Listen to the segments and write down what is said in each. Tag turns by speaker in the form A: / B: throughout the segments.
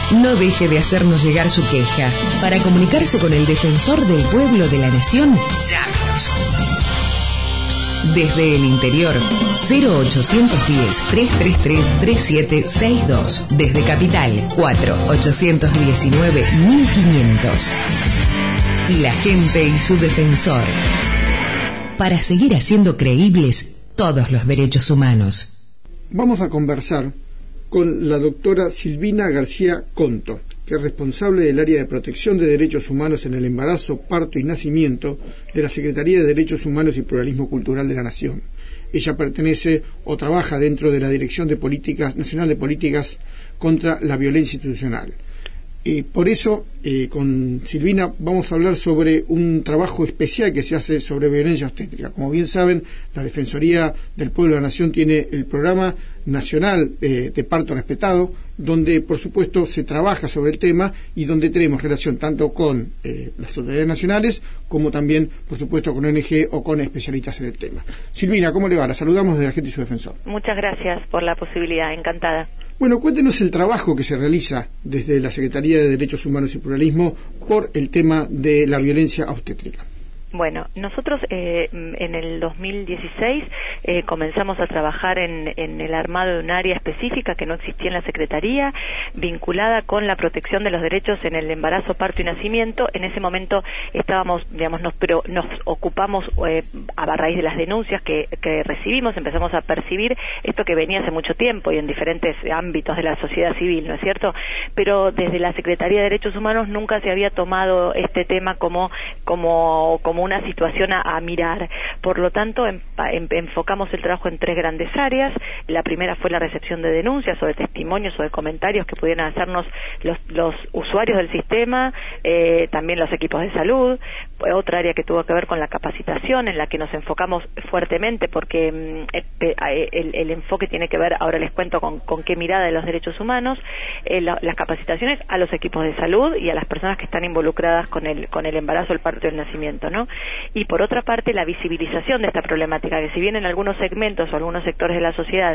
A: no deje de hacernos llegar su queja. Para comunicarse con el defensor del pueblo de la nación, llámenos. Desde el interior, 0810-333-3762. Desde Capital, 4-819-1500. La gente y su defensor. Para seguir haciendo creíbles todos los derechos humanos.
B: Vamos a conversar con la doctora Silvina García Conto, que es responsable del área de protección de derechos humanos en el embarazo, parto y nacimiento de la Secretaría de Derechos Humanos y Pluralismo Cultural de la Nación. Ella pertenece o trabaja dentro de la Dirección de Políticas Nacional de Políticas contra la Violencia Institucional. Por eso, con Silvina vamos a hablar sobre un trabajo especial que se hace sobre violencia obstétrica. Como bien saben, la Defensoría del Pueblo de la Nación tiene el Programa Nacional de Parto Respetado, donde por supuesto se trabaja sobre el tema y donde tenemos relación tanto con las autoridades nacionales como también, por supuesto, con ONG o con especialistas en el tema. Silvina, ¿cómo le va? La saludamos desde la gente y su defensor.
C: Muchas gracias por la posibilidad, encantada.
B: Bueno, cuéntenos el trabajo que se realiza desde la Secretaría de Derechos Humanos y Pluralismo por el tema de la violencia obstétrica.
C: Bueno, nosotros en el 2016 comenzamos a trabajar en el armado de un área específica que no existía en la Secretaría, vinculada con la protección de los derechos en el embarazo, parto y nacimiento. En ese momento estábamos, digamos, nos ocupamos a raíz de las denuncias que recibimos, empezamos a percibir esto que venía hace mucho tiempo y en diferentes ámbitos de la sociedad civil, ¿no es cierto? Pero desde la Secretaría de Derechos Humanos nunca se había tomado este tema como una situación a mirar. Por lo tanto, enfocamos el trabajo en tres grandes áreas. La primera fue la recepción de denuncias o de testimonios o de comentarios que pudieran hacernos los usuarios del sistema, también los equipos de salud. Otra área que tuvo que ver con la capacitación, en la que nos enfocamos fuertemente porque el enfoque tiene que ver, ahora les cuento con qué mirada de los derechos humanos, las capacitaciones a los equipos de salud y a las personas que están involucradas con el embarazo, el parto y el nacimiento, ¿no? Y por otra parte, la visibilización de esta problemática, que si bien en algunos segmentos o algunos sectores de la sociedad,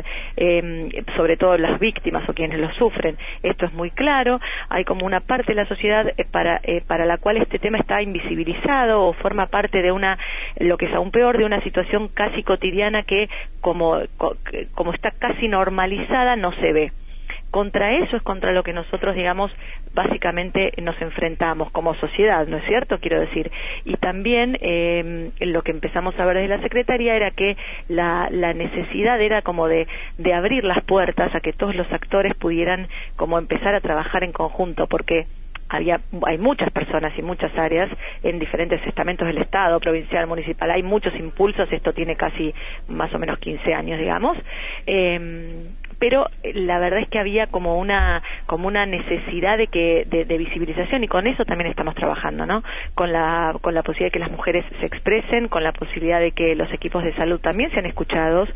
C: sobre todo las víctimas o quienes lo sufren, esto es muy claro, hay como una parte de la sociedad para la cual este tema está invisibilizado o forma parte de lo que es aún peor, de una situación casi cotidiana que como está casi normalizada no se ve. Contra eso es contra lo que nosotros, digamos, básicamente nos enfrentamos como sociedad, ¿no es cierto? Quiero decir, y también lo que empezamos a ver desde la Secretaría era que la necesidad era como de abrir las puertas a que todos los actores pudieran como empezar a trabajar en conjunto, porque hay muchas personas y muchas áreas en diferentes estamentos del Estado, provincial, municipal, hay muchos impulsos, esto tiene casi más o menos 15 años, digamos, pero la verdad es que había como una necesidad de visibilización, y con eso también estamos trabajando, ¿no? Con la posibilidad de que las mujeres se expresen, con la posibilidad de que los equipos de salud también sean escuchados,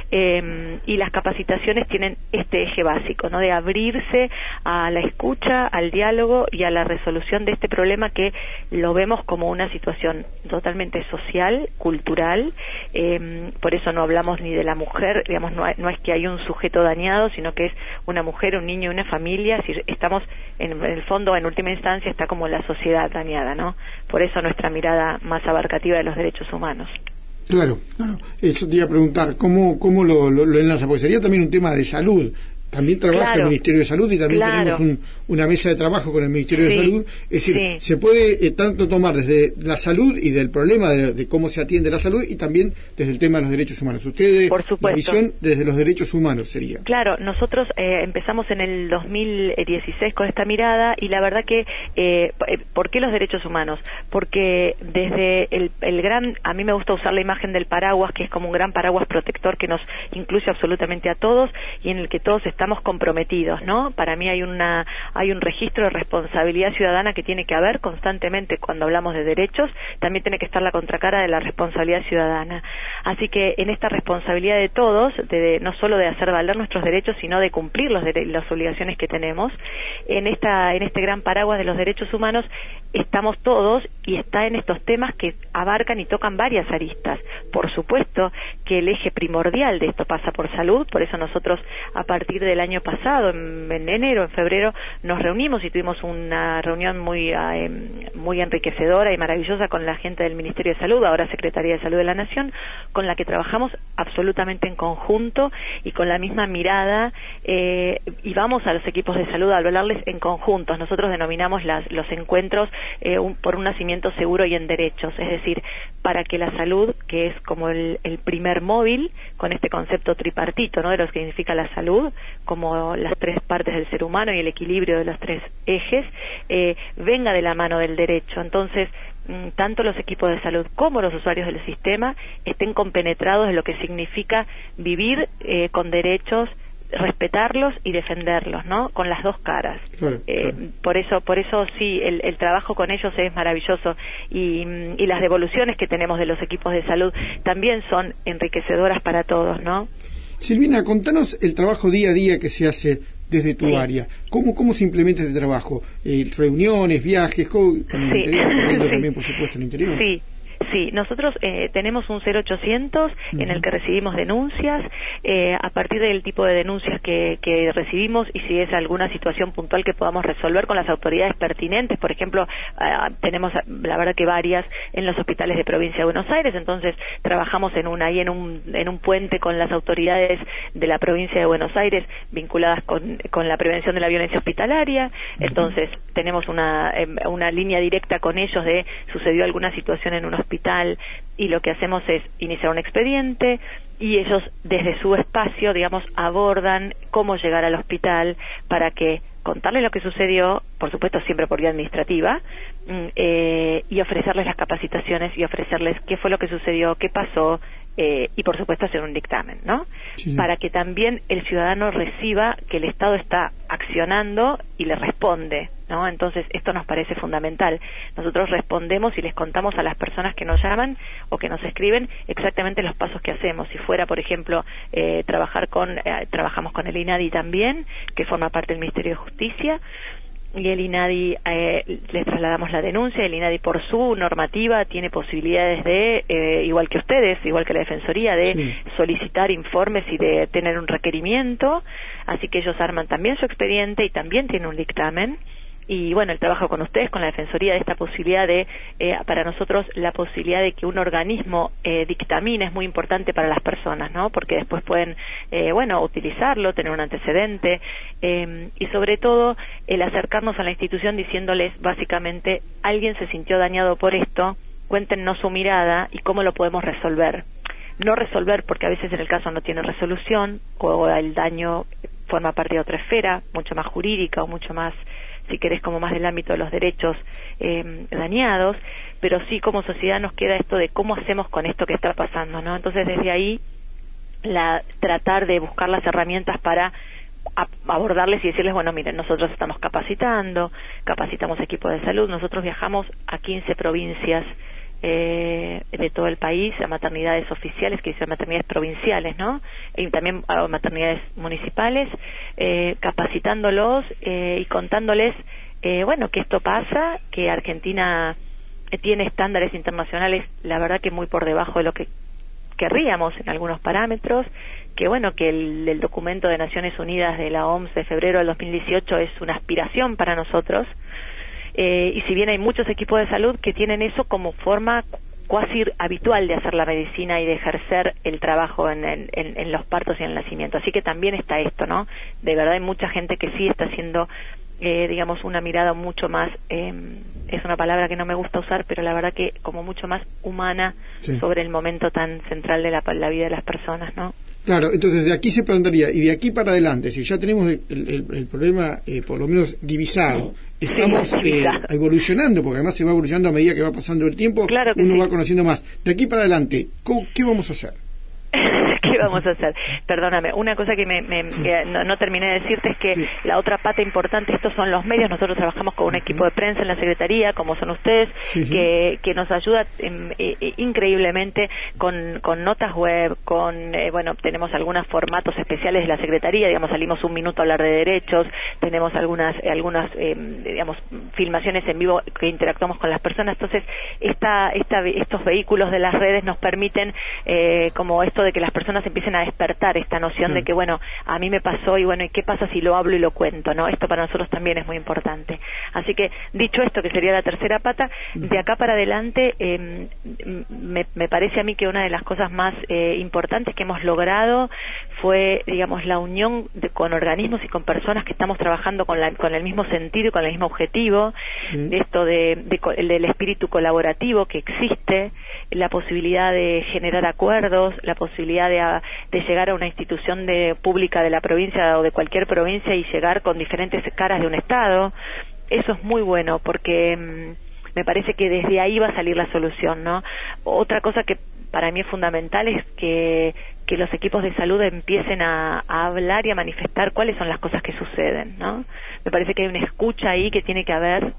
C: y las capacitaciones tienen este eje básico, ¿no? De abrirse a la escucha, al diálogo y a la resolución de este problema que lo vemos como una situación totalmente social, cultural, por eso no hablamos ni de la mujer, digamos, no es que hay un sujeto dañado, sino que es una mujer, un niño y una familia. Si estamos en el fondo, en última instancia, está como la sociedad dañada, ¿no? Por eso nuestra mirada más abarcativa de los derechos humanos.
B: Claro. Eso te iba a preguntar, ¿cómo lo enlaza? Porque sería también un tema de salud. También trabaja el Ministerio de Salud y también tenemos una mesa de trabajo con el Ministerio de Salud. Es decir, se puede tanto tomar desde la salud y del problema de cómo se atiende la salud y también desde el tema de los derechos humanos. Ustedes,
C: por supuesto,
B: la visión desde los derechos humanos sería. Claro,
C: nosotros empezamos en el 2016 con esta mirada y la verdad que, ¿por qué los derechos humanos? Porque desde el gran, a mí me gusta usar la imagen del paraguas, que es como un gran paraguas protector que nos incluye absolutamente a todos y en el que todos estamos comprometidos, ¿no? Para mí hay un registro de responsabilidad ciudadana que tiene que haber constantemente cuando hablamos de derechos, también tiene que estar la contracara de la responsabilidad ciudadana. Así que en esta responsabilidad de todos, no solo de hacer valer nuestros derechos, sino de cumplir las obligaciones que tenemos, en este gran paraguas de los derechos humanos estamos todos y está en estos temas que abarcan y tocan varias aristas. Por supuesto que el eje primordial de esto pasa por salud, por eso nosotros a partir del año pasado, en enero, en febrero, nos reunimos y tuvimos una reunión muy enriquecedora y maravillosa con la gente del Ministerio de Salud, ahora Secretaría de Salud de la Nación, con la que trabajamos absolutamente en conjunto y con la misma mirada, y vamos a los equipos de salud a hablarles en conjuntos. Nosotros denominamos los encuentros por un nacimiento seguro y en derechos, es decir, para que la salud, que es como el primer móvil, con este concepto tripartito, ¿no?, de lo que significa la salud, como las tres partes del ser humano y el equilibrio de los tres ejes, venga de la mano del derecho. Entonces, tanto los equipos de salud como los usuarios del sistema estén compenetrados en lo que significa vivir con derechos, respetarlos y defenderlos, ¿no?, con las dos caras. Claro. Por eso sí, el trabajo con ellos es maravilloso y las devoluciones que tenemos de los equipos de salud también son enriquecedoras para todos, ¿no?
B: Silvina, contanos el trabajo día a día que se hace desde tu área. ¿Cómo se implementa este trabajo? ¿Reuniones, viajes? Con el interior, también, por supuesto, en el interior.
C: Sí, nosotros tenemos un 0800 en el que recibimos denuncias, a partir del tipo de denuncias que recibimos y si es alguna situación puntual que podamos resolver con las autoridades pertinentes. Por ejemplo, tenemos la verdad que varias en los hospitales de Provincia de Buenos Aires, entonces trabajamos en un puente con las autoridades de la Provincia de Buenos Aires vinculadas con la prevención de la violencia hospitalaria. Entonces tenemos una línea directa con ellos de sucedió alguna situación en un hospital y lo que hacemos es iniciar un expediente y ellos desde su espacio, digamos, abordan cómo llegar al hospital para que contarles lo que sucedió, por supuesto siempre por vía administrativa, y ofrecerles las capacitaciones y ofrecerles qué fue lo que sucedió, qué pasó, y por supuesto hacer un dictamen, ¿no? Sí. Para que también el ciudadano reciba que el Estado está accionando y le responde, ¿no? Entonces esto nos parece fundamental. Nosotros respondemos y les contamos a las personas que nos llaman o que nos escriben exactamente los pasos que hacemos. Si fuera, por ejemplo, trabajamos con el INADI también, que forma parte del Ministerio de Justicia, y el INADI les trasladamos la denuncia. El INADI por su normativa tiene posibilidades de, igual que ustedes, igual que la Defensoría, de solicitar informes y de tener un requerimiento, así que ellos arman también su expediente y también tienen un dictamen. Y bueno, el trabajo con ustedes, con la Defensoría, de esta posibilidad de, para nosotros, la posibilidad de que un organismo dictamine es muy importante para las personas, ¿no? Porque después pueden, utilizarlo, tener un antecedente, y sobre todo, el acercarnos a la institución diciéndoles, básicamente, alguien se sintió dañado por esto, cuéntenos su mirada y cómo lo podemos resolver. No resolver porque a veces en el caso no tiene resolución, o el daño forma parte de otra esfera, mucho más jurídica o mucho más, si querés, como más del ámbito de los derechos dañados, pero sí como sociedad nos queda esto de cómo hacemos con esto que está pasando, ¿no? Entonces desde ahí tratar de buscar las herramientas para abordarles y decirles, bueno, miren, nosotros estamos capacitamos equipos de salud, nosotros viajamos a 15 provincias de todo el país, a maternidades oficiales, que dicen maternidades provinciales, ¿no? Y también a maternidades municipales, capacitándolos y contándoles, que esto pasa, que Argentina tiene estándares internacionales, la verdad que muy por debajo de lo que querríamos en algunos parámetros, que el documento de Naciones Unidas de la OMS de febrero del 2018 es una aspiración para nosotros. Y si bien hay muchos equipos de salud que tienen eso como forma cuasi habitual de hacer la medicina y de ejercer el trabajo en los partos y en el nacimiento. Así que también está esto, ¿no? De verdad hay mucha gente que sí está haciendo, una mirada mucho más, es una palabra que no me gusta usar, pero la verdad que como mucho más humana sobre el momento tan central de la vida de las personas, ¿no?
B: Claro, entonces de aquí se plantearía, y de aquí para adelante, si ya tenemos el problema por lo menos divisado, estamos evolucionando, porque además se va evolucionando a medida que va pasando el tiempo, claro que uno va conociendo más. De aquí para adelante, ¿qué vamos a hacer?
C: ¿Qué vamos a hacer? Perdóname, una cosa que no terminé de decirte es que la otra pata importante, estos son los medios. Nosotros trabajamos con un equipo de prensa en la Secretaría, como son ustedes, que nos ayuda increíblemente con notas web, tenemos algunos formatos especiales de la Secretaría, salimos un minuto a hablar de derechos, tenemos algunas digamos, filmaciones en vivo que interactuamos con las personas. Entonces, estos vehículos de las redes nos permiten como esto de que las personas empiecen a despertar esta noción de que, bueno, a mí me pasó y bueno, ¿y qué pasa si lo hablo y lo cuento? ¿No? Esto para nosotros también es muy importante. Así que, dicho esto, que sería la tercera pata, de acá para adelante me parece a mí que una de las cosas más importantes que hemos logrado fue, digamos, la unión con organismos y con personas que estamos trabajando con el mismo sentido y con el mismo objetivo, esto del espíritu colaborativo que existe, la posibilidad de generar acuerdos, la posibilidad de llegar a una institución pública de la provincia o de cualquier provincia y llegar con diferentes caras de un Estado. Eso es muy bueno porque me parece que desde ahí va a salir la solución, ¿no? Otra cosa que para mí es fundamental es que los equipos de salud empiecen a hablar y a manifestar cuáles son las cosas que suceden, ¿no? Me parece que hay una escucha ahí que tiene que haber.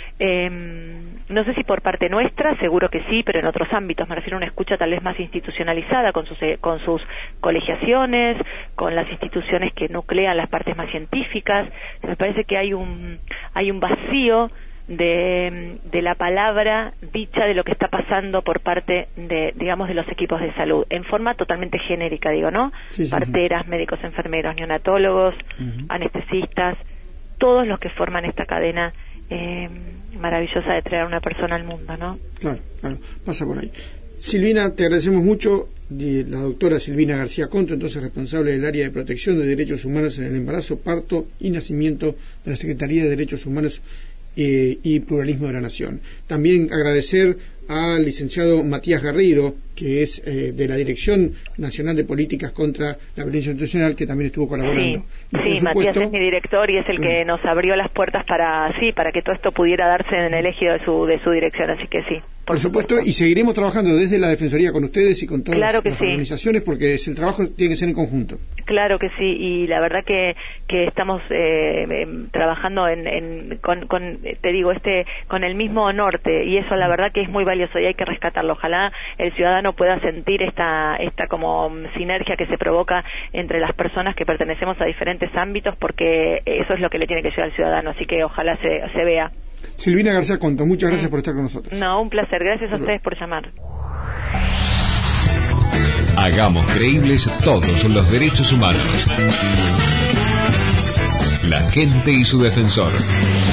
C: No sé si por parte nuestra, seguro que sí, pero en otros ámbitos, me refiero a una escucha tal vez más institucionalizada con sus colegiaciones, con las instituciones que nuclean las partes más científicas. Me parece que hay un vacío de la palabra dicha de lo que está pasando por parte de, digamos, de los equipos de salud, en forma totalmente genérica, digo, ¿no? Sí, parteras, médicos, enfermeros, neonatólogos, anestesistas, todos los que forman esta cadena maravillosa de traer a una persona al mundo, ¿no? Claro,
B: pasa por ahí. Silvina, te agradecemos mucho. La doctora Silvina García Conto, entonces responsable del área de protección de derechos humanos en el embarazo, parto y nacimiento de la Secretaría de Derechos Humanos y Pluralismo de la Nación. También agradecer al licenciado Matías Garrido, que es de la Dirección Nacional de Políticas contra la Violencia Institucional, que también estuvo colaborando.
C: Sí, Matías es mi director y es el que nos abrió las puertas para que todo esto pudiera darse en el eje de su dirección, así que sí.
B: Por supuesto, y seguiremos trabajando desde la Defensoría con ustedes y con todas las organizaciones, porque el trabajo tiene que ser en conjunto.
C: Claro que sí, y la verdad que estamos trabajando te digo, con el mismo norte, y eso la verdad que es muy valioso y hay que rescatarlo. Ojalá el ciudadano pueda sentir esta como sinergia que se provoca entre las personas que pertenecemos a diferentes ámbitos, porque eso es lo que le tiene que llegar al ciudadano, así que ojalá se vea.
B: Silvina García Conto, muchas gracias por estar con nosotros.
C: No, un placer, gracias a ustedes por llamar.
D: Hagamos creíbles todos los derechos humanos. La gente y su defensor.